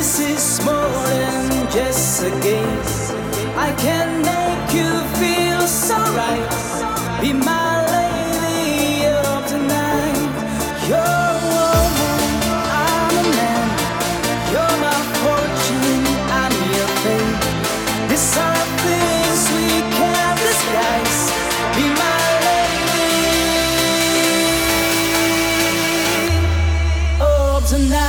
This is more than just a game. I can make you feel so right. Be my lady of tonight. You're a woman, I'm a man. You're my fortune, I'm your fate. These are things we can't disguise. Be my lady of tonight.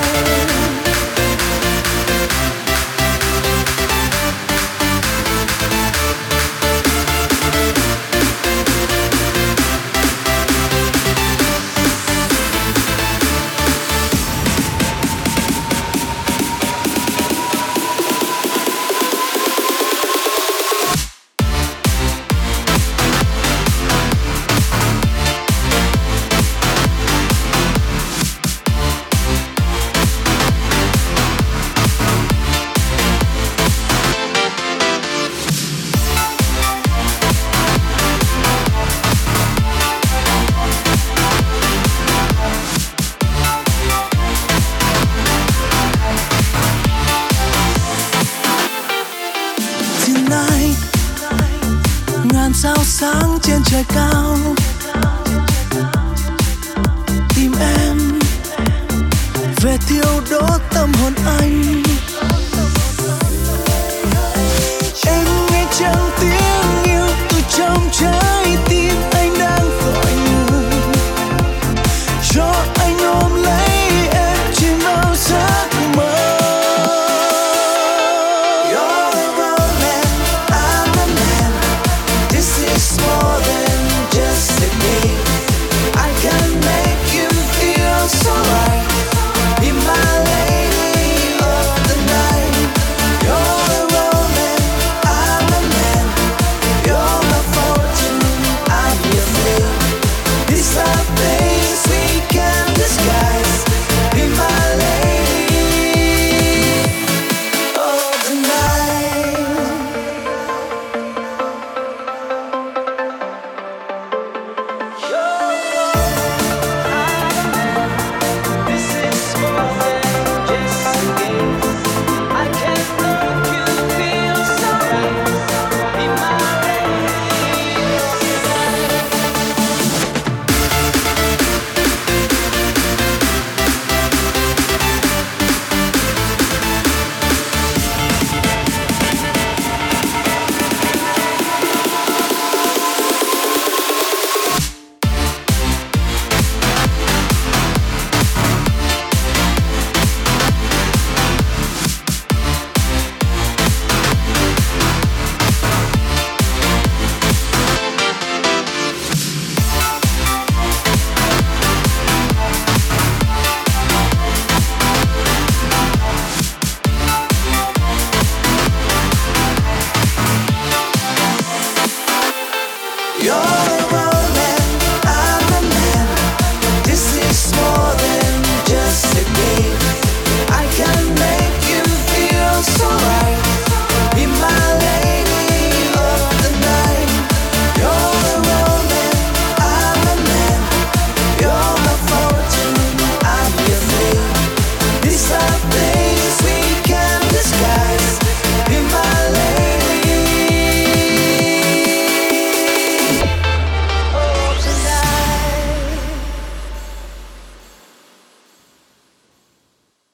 Ngàn sao sáng trên trời cao, tìm em về thiêu đốt tâm hồn anh. Em nghe trăng tiếng yêu từ trong trái tim anh đang gọi người, cho anh ôm lấy